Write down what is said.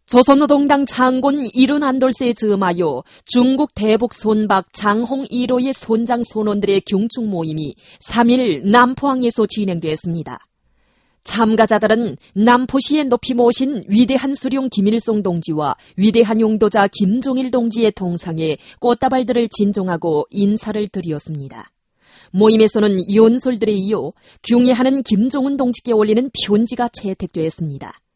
조선노동당 창군 이룬 안돌세에 즈음하여 중국 대북 손박 장홍 1호의 손장 손원들의 경축 모임이 3일 남포항에서 진행되었습니다. 참가자들은 남포시에 높이 모신 위대한 수령 김일성 동지와 위대한 용도자 김종일 동지의 동상에 꽃다발들을 진종하고 인사를 드렸습니다. 모임에서는 연설들에 이어 경애하는 김종은 동지께 올리는 편지가 채택되었습니다.